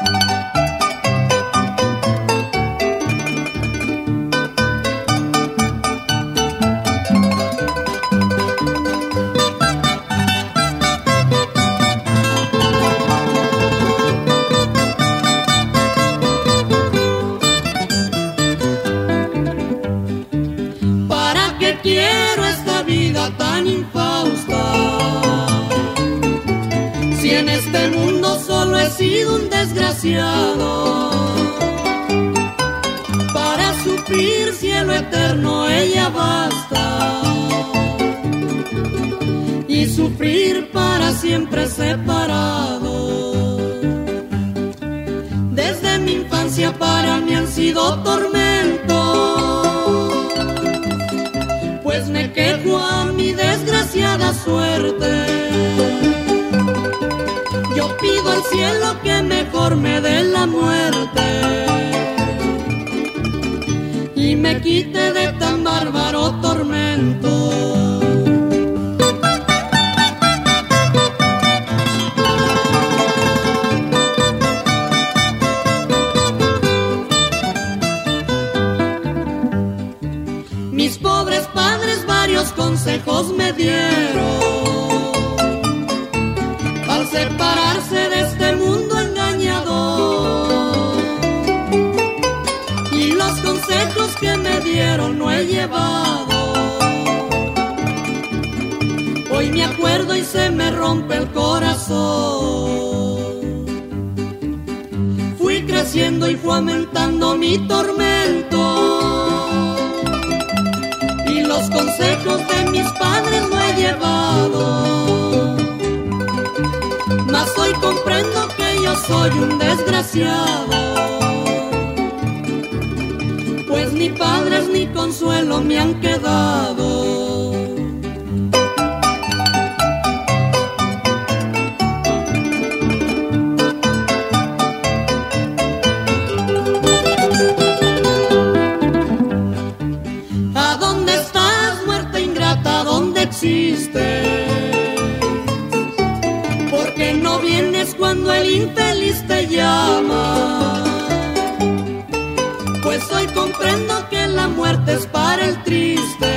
Quiero esta vida tan infausta, si en este mundo solo he sido un desgraciado. Para sufrir cielo eterno ella basta, y sufrir para siempre separado. Desde mi infancia para mí han sido tormentos, pues me quejo a mi desgraciada suerte. Yo pido al cielo que mejor me dé la muerte y me quite de tan bárbaro tormento. Mis pobres padres varios consejos me dieron al separarse de este mundo engañador, y los consejos que me dieron no he llevado. Hoy me acuerdo y se me rompe el corazón. Fui creciendo y fue aumentando mi tormento, los consejos de mis padres no he llevado, mas hoy comprendo que yo soy un desgraciado, pues ni padres ni consuelo me han quedado. Porque no vienes cuando el infeliz te llama, pues hoy comprendo que la muerte es para el triste,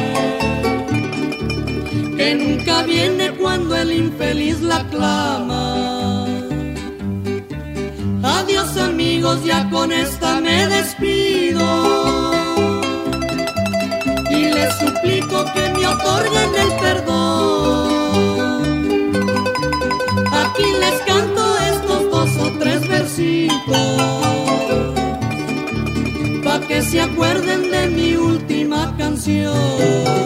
que nunca viene cuando el infeliz la clama. Adiós amigos, ya con esta me despido, y les suplico que me otorguen el perdón. Aquí les canto estos 2 o 3 versitos, pa' que se acuerden de mi última canción.